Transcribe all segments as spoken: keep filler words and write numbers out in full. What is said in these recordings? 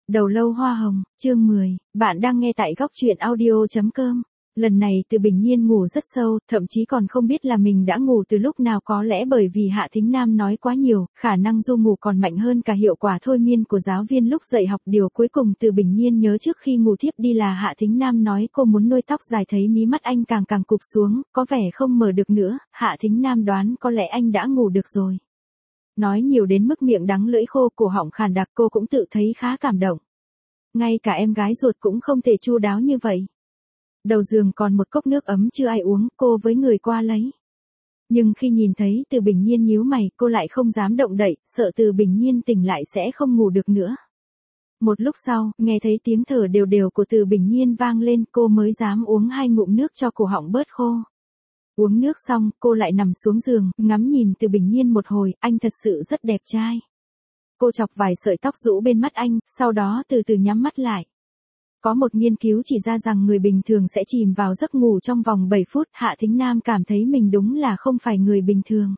Đầu lâu hoa hồng, chương mười, bạn đang nghe tại góc truyện audio chấm com. Lần này Từ Bình Nhiên ngủ rất sâu, thậm chí còn không biết là mình đã ngủ từ lúc nào, có lẽ bởi vì Hạ Thính Nam nói quá nhiều, khả năng du ngủ còn mạnh hơn cả hiệu quả thôi miên của giáo viên lúc dạy học. Điều cuối cùng Từ Bình Nhiên nhớ trước khi ngủ thiếp đi là Hạ Thính Nam nói cô muốn nuôi tóc dài, thấy mí mắt anh càng càng cụp xuống, có vẻ không mở được nữa. Hạ Thính Nam đoán có lẽ anh đã ngủ được rồi. Nói nhiều đến mức miệng đắng lưỡi khô, cổ họng khàn đặc, cô cũng tự thấy khá cảm động. Ngay cả em gái ruột cũng không thể chu đáo như vậy. Đầu giường còn một cốc nước ấm chưa ai uống, cô với người qua lấy. Nhưng khi nhìn thấy Từ Bình Nhiên nhíu mày, cô lại không dám động đậy, sợ Từ Bình Nhiên tỉnh lại sẽ không ngủ được nữa. Một lúc sau, nghe thấy tiếng thở đều đều của Từ Bình Nhiên vang lên, cô mới dám uống hai ngụm nước cho cổ họng bớt khô. Uống nước xong, cô lại nằm xuống giường, ngắm nhìn Từ Bình Nhiên một hồi, anh thật sự rất đẹp trai. Cô chọc vài sợi tóc rũ bên mắt anh, sau đó từ từ nhắm mắt lại. Có một nghiên cứu chỉ ra rằng người bình thường sẽ chìm vào giấc ngủ trong vòng bảy phút. Hạ Thính Nam cảm thấy mình đúng là không phải người bình thường.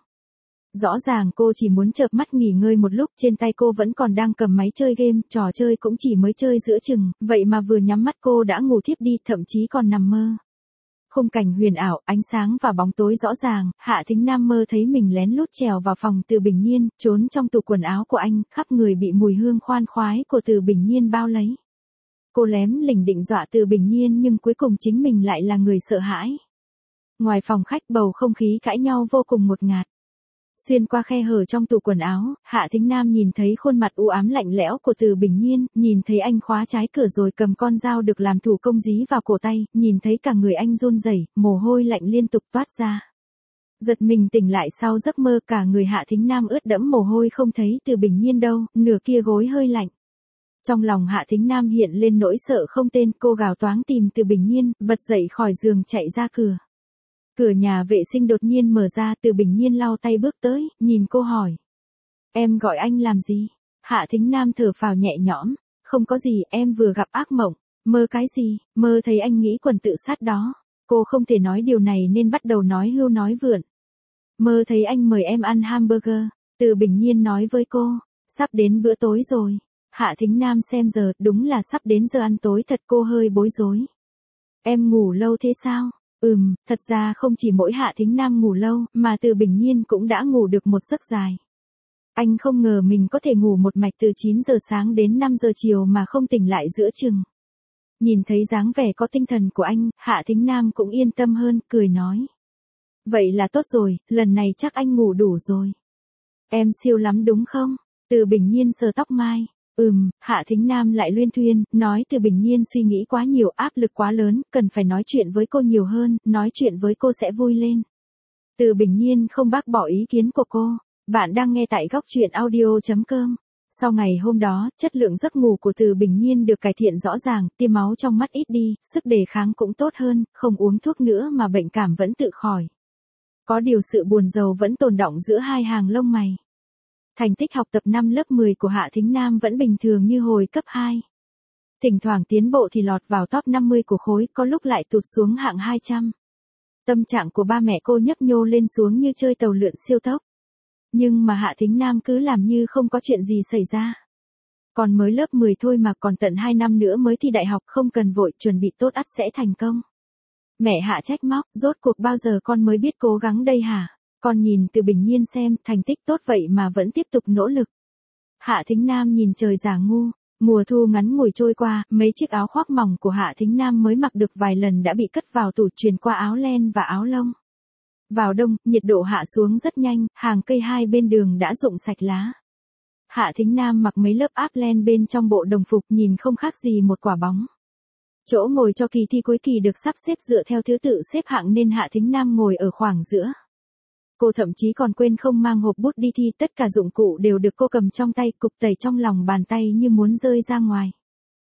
Rõ ràng cô chỉ muốn chợp mắt nghỉ ngơi một lúc, trên tay cô vẫn còn đang cầm máy chơi game, trò chơi cũng chỉ mới chơi giữa chừng, vậy mà vừa nhắm mắt cô đã ngủ thiếp đi, thậm chí còn nằm mơ. Khung cảnh huyền ảo, ánh sáng và bóng tối rõ ràng, Hạ Thính Nam mơ thấy mình lén lút trèo vào phòng Từ Bình Nhiên, trốn trong tủ quần áo của anh, khắp người bị mùi hương khoan khoái của Từ Bình Nhiên bao lấy. Cô lém lỉnh định dọa Từ Bình Nhiên, nhưng cuối cùng chính mình lại là người sợ hãi. Ngoài phòng khách, bầu không khí cãi nhau vô cùng ngột ngạt. Xuyên qua khe hở trong tủ quần áo, Hạ Thính Nam nhìn thấy khuôn mặt u ám lạnh lẽo của Từ Bình Nhiên, nhìn thấy anh khóa trái cửa rồi cầm con dao được làm thủ công dí vào cổ tay, nhìn thấy cả người anh run rẩy, mồ hôi lạnh liên tục toát ra. Giật mình tỉnh lại sau giấc mơ, cả người Hạ Thính Nam ướt đẫm mồ hôi, không thấy Từ Bình Nhiên đâu, nửa kia gối hơi lạnh. Trong lòng Hạ Thính Nam hiện lên nỗi sợ không tên, cô gào toáng tìm Từ Bình Nhiên, bật dậy khỏi giường chạy ra cửa. Cửa nhà vệ sinh đột nhiên mở ra, Từ Bình Nhiên lau tay bước tới, nhìn cô hỏi. Em gọi anh làm gì? Hạ Thính Nam thở phào nhẹ nhõm. Không có gì, em vừa gặp ác mộng. Mơ cái gì? Mơ thấy anh nghĩ quần tự sát đó. Cô không thể nói điều này nên bắt đầu nói hưu nói vượn. Mơ thấy anh mời em ăn hamburger. Từ Bình Nhiên nói với cô. Sắp đến bữa tối rồi. Hạ Thính Nam xem giờ, đúng là sắp đến giờ ăn tối thật, cô hơi bối rối. Em ngủ lâu thế sao? Ừm, thật ra không chỉ mỗi Hạ Thính Nam ngủ lâu, mà Từ Bình Nhiên cũng đã ngủ được một giấc dài. Anh không ngờ mình có thể ngủ một mạch từ chín giờ sáng đến năm giờ chiều mà không tỉnh lại giữa chừng. Nhìn thấy dáng vẻ có tinh thần của anh, Hạ Thính Nam cũng yên tâm hơn, cười nói. Vậy là tốt rồi, lần này chắc anh ngủ đủ rồi. Em siêu lắm đúng không? Từ Bình Nhiên sờ tóc mai. Ừm, Hạ Thính Nam lại luyên thuyên, nói Từ Bình Nhiên suy nghĩ quá nhiều, áp lực quá lớn, cần phải nói chuyện với cô nhiều hơn, nói chuyện với cô sẽ vui lên. Từ Bình Nhiên không bác bỏ ý kiến của cô. Bạn đang nghe tại góc truyện audio chấm com. Sau ngày hôm đó, chất lượng giấc ngủ của Từ Bình Nhiên được cải thiện rõ ràng, tia máu trong mắt ít đi, sức đề kháng cũng tốt hơn, không uống thuốc nữa mà bệnh cảm vẫn tự khỏi. Có điều sự buồn rầu vẫn tồn đọng giữa hai hàng lông mày. Thành tích học tập năm lớp mười của Hạ Thính Nam vẫn bình thường như hồi cấp hai. Thỉnh thoảng tiến bộ thì lọt vào top năm mươi của khối, có lúc lại tụt xuống hạng hai trăm. Tâm trạng của ba mẹ cô nhấp nhô lên xuống như chơi tàu lượn siêu tốc. Nhưng mà Hạ Thính Nam cứ làm như không có chuyện gì xảy ra. Còn mới lớp mười thôi mà, còn tận hai năm nữa mới thi đại học, không cần vội, chuẩn bị tốt ắt sẽ thành công. Mẹ Hạ trách móc, rốt cuộc bao giờ con mới biết cố gắng đây hả? Con nhìn Từ Bình Nhiên xem, thành tích tốt vậy mà vẫn tiếp tục nỗ lực. Hạ Thính Nam nhìn trời giả ngu, mùa thu ngắn ngủi trôi qua, mấy chiếc áo khoác mỏng của Hạ Thính Nam mới mặc được vài lần đã bị cất vào tủ, truyền qua áo len và áo lông. Vào đông, nhiệt độ hạ xuống rất nhanh, hàng cây hai bên đường đã rụng sạch lá. Hạ Thính Nam mặc mấy lớp áp len bên trong bộ đồng phục, nhìn không khác gì một quả bóng. Chỗ ngồi cho kỳ thi cuối kỳ được sắp xếp dựa theo thứ tự xếp hạng nên Hạ Thính Nam ngồi ở khoảng giữa. Cô thậm chí còn quên không mang hộp bút đi thi, tất cả dụng cụ đều được cô cầm trong tay, cục tẩy trong lòng bàn tay như muốn rơi ra ngoài.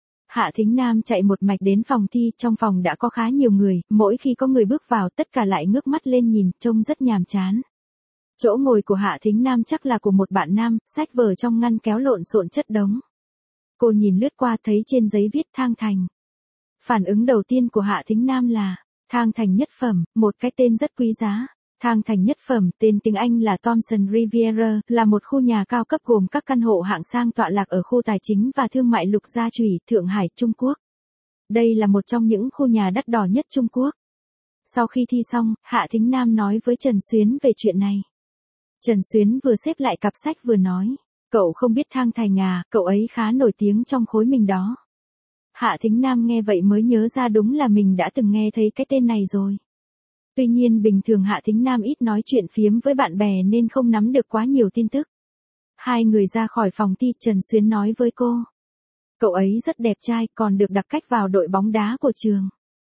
Hạ Thính Nam chạy một mạch đến phòng thi, trong phòng đã có khá nhiều người, mỗi khi có người bước vào tất cả lại ngước mắt lên nhìn, trông rất nhàm chán. Chỗ ngồi của Hạ Thính Nam chắc là của một bạn nam, sách vở trong ngăn kéo lộn xộn chất đống. Cô nhìn lướt qua thấy trên giấy viết Thang Thành. Phản ứng đầu tiên của Hạ Thính Nam là, Thang Thành nhất phẩm, một cái tên rất quý giá. Thang Thành nhất phẩm, tên tiếng Anh là Thomson Riviera, là một khu nhà cao cấp gồm các căn hộ hạng sang tọa lạc ở khu tài chính và thương mại Lục Gia Chủy, Thượng Hải, Trung Quốc. Đây là một trong những khu nhà đắt đỏ nhất Trung Quốc. Sau khi thi xong, Hạ Thính Nam nói với Trần Xuyến về chuyện này. Trần Xuyến vừa xếp lại cặp sách vừa nói, cậu không biết Thang Thành à, cậu ấy khá nổi tiếng trong khối mình đó. Hạ Thính Nam nghe vậy mới nhớ ra đúng là mình đã từng nghe thấy cái tên này rồi. Tuy nhiên bình thường Hạ Thính Nam ít nói chuyện phiếm với bạn bè nên không nắm được quá nhiều tin tức. Hai người ra khỏi phòng thi, Trần Xuyến nói với cô. Cậu ấy rất đẹp trai, còn được đặc cách vào đội bóng đá của trường.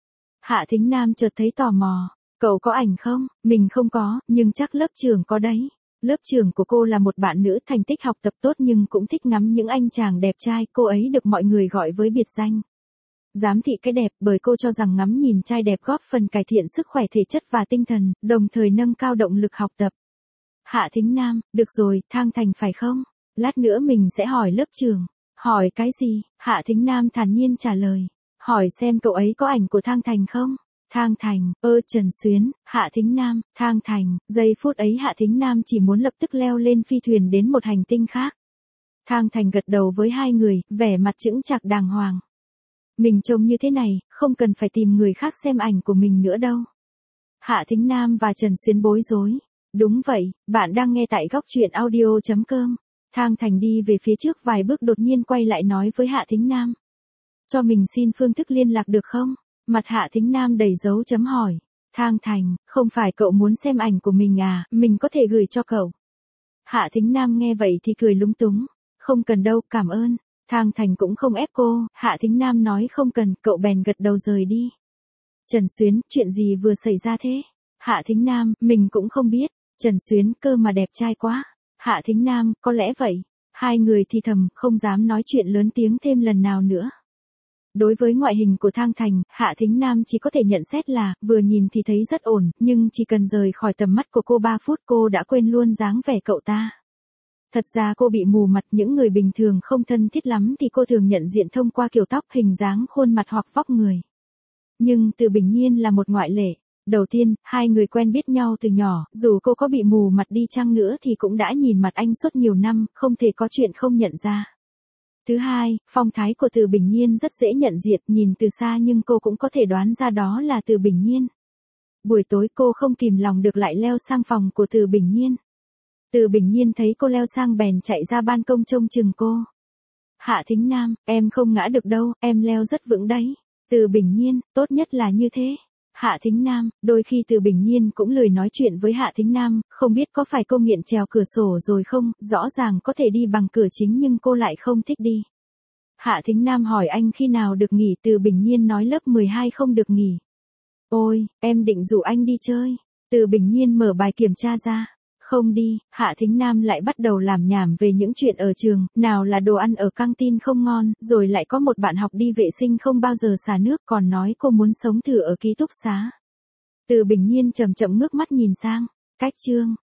Hạ Thính Nam chợt thấy tò mò. Cậu có ảnh không? Mình không có, nhưng chắc lớp trưởng có đấy. Lớp trưởng của cô là một bạn nữ thành tích học tập tốt nhưng cũng thích ngắm những anh chàng đẹp trai, cô ấy được mọi người gọi với biệt danh giám thị cái đẹp, bởi cô cho rằng ngắm nhìn trai đẹp góp phần cải thiện sức khỏe thể chất và tinh thần, đồng thời nâng cao động lực học tập. Hạ Thính Nam, được rồi, Thang Thành phải không? Lát nữa mình sẽ hỏi lớp trưởng. Hỏi cái gì? Hạ Thính Nam thản nhiên trả lời. Hỏi xem cậu ấy có ảnh của Thang Thành không? Thang Thành, ơ Trần Xuyến, Hạ Thính Nam, Thang Thành, giây phút ấy Hạ Thính Nam chỉ muốn lập tức leo lên phi thuyền đến một hành tinh khác. Thang Thành gật đầu với hai người, vẻ mặt chững chạc đàng hoàng. Mình trông như thế này, không cần phải tìm người khác xem ảnh của mình nữa đâu. Hạ Thính Nam và Trần Xuyến bối rối. Đúng vậy, bạn đang nghe tại góc truyện audio chấm com. Thang Thành đi về phía trước vài bước đột nhiên quay lại nói với Hạ Thính Nam. Cho mình xin phương thức liên lạc được không? Mặt Hạ Thính Nam đầy dấu chấm hỏi. Thang Thành, không phải cậu muốn xem ảnh của mình à, mình có thể gửi cho cậu. Hạ Thính Nam nghe vậy thì cười lúng túng. Không cần đâu, cảm ơn. Thang Thành cũng không ép cô, Hạ Thính Nam nói không cần, cậu bèn gật đầu rời đi. Trần Xuyến, chuyện gì vừa xảy ra thế? Hạ Thính Nam, mình cũng không biết. Trần Xuyến, cơ mà đẹp trai quá. Hạ Thính Nam, có lẽ vậy. Hai người thì thầm, không dám nói chuyện lớn tiếng thêm lần nào nữa. Đối với ngoại hình của Thang Thành, Hạ Thính Nam chỉ có thể nhận xét là, vừa nhìn thì thấy rất ổn, nhưng chỉ cần rời khỏi tầm mắt của cô ba phút cô đã quên luôn dáng vẻ cậu ta. Thật ra cô bị mù mặt, những người bình thường không thân thiết lắm thì cô thường nhận diện thông qua kiểu tóc, hình dáng khuôn mặt hoặc vóc người. Nhưng Từ Bình Nhiên là một ngoại lệ. Đầu tiên, hai người quen biết nhau từ nhỏ, dù cô có bị mù mặt đi chăng nữa thì cũng đã nhìn mặt anh suốt nhiều năm, không thể có chuyện không nhận ra. Thứ hai, phong thái của Từ Bình Nhiên rất dễ nhận diện, nhìn từ xa nhưng cô cũng có thể đoán ra đó là Từ Bình Nhiên. Buổi tối cô không kìm lòng được lại leo sang phòng của Từ Bình Nhiên. Từ Bình Nhiên thấy cô leo sang bèn chạy ra ban công trông chừng cô. Hạ Thính Nam, em không ngã được đâu, em leo rất vững đấy. Từ Bình Nhiên, tốt nhất là như thế. Hạ Thính Nam, đôi khi Từ Bình Nhiên cũng lười nói chuyện với Hạ Thính Nam, không biết có phải cô nghiện trèo cửa sổ rồi không, rõ ràng có thể đi bằng cửa chính nhưng cô lại không thích đi. Hạ Thính Nam hỏi anh khi nào được nghỉ, Từ Bình Nhiên nói lớp mười hai không được nghỉ. Ôi, em định rủ anh đi chơi. Từ Bình Nhiên mở bài kiểm tra ra. Không đi, Hạ Thính Nam lại bắt đầu làm nhảm về những chuyện ở trường, nào là đồ ăn ở căng tin không ngon, rồi lại có một bạn học đi vệ sinh không bao giờ xả nước, còn nói cô muốn sống thử ở ký túc xá. Từ Bình Nhiên chậm chậm ngước mắt nhìn sang, cách chương,